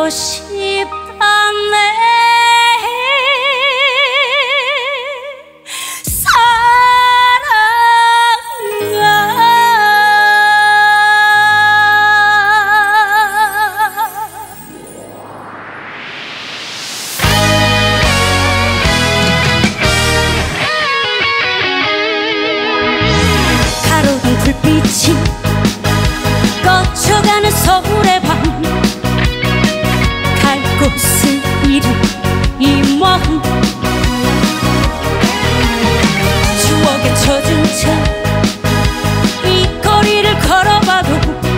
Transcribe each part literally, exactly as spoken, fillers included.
싶다네. 가로등 불빛이 꺼져가는 서울의 밤, 갈 곳을 잃은 이 마음, 추억에 젖은 채 이 거리를 걸어봐도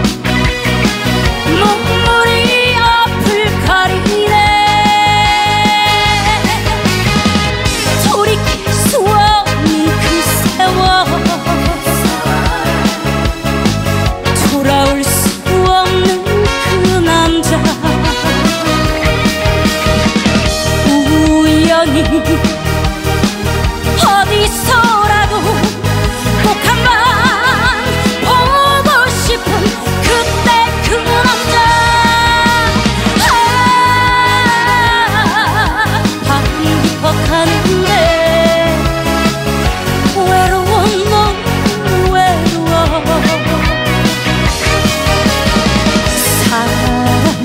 눈물이 앞을 가리네. 돌이킬 수 없는 그 세월, 돌아올 수 없는 그 남자. 우연히 어디서라도 꼭 한 번 보고 싶은 그때 그 남자. 아, 반복하는데 외로워, 너무 외로워. 사랑아,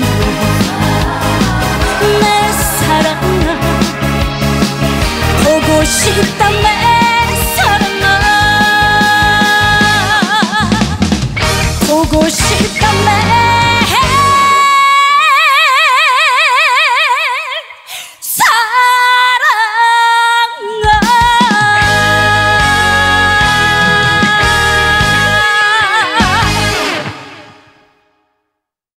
내 사랑아, 보고 싶단 말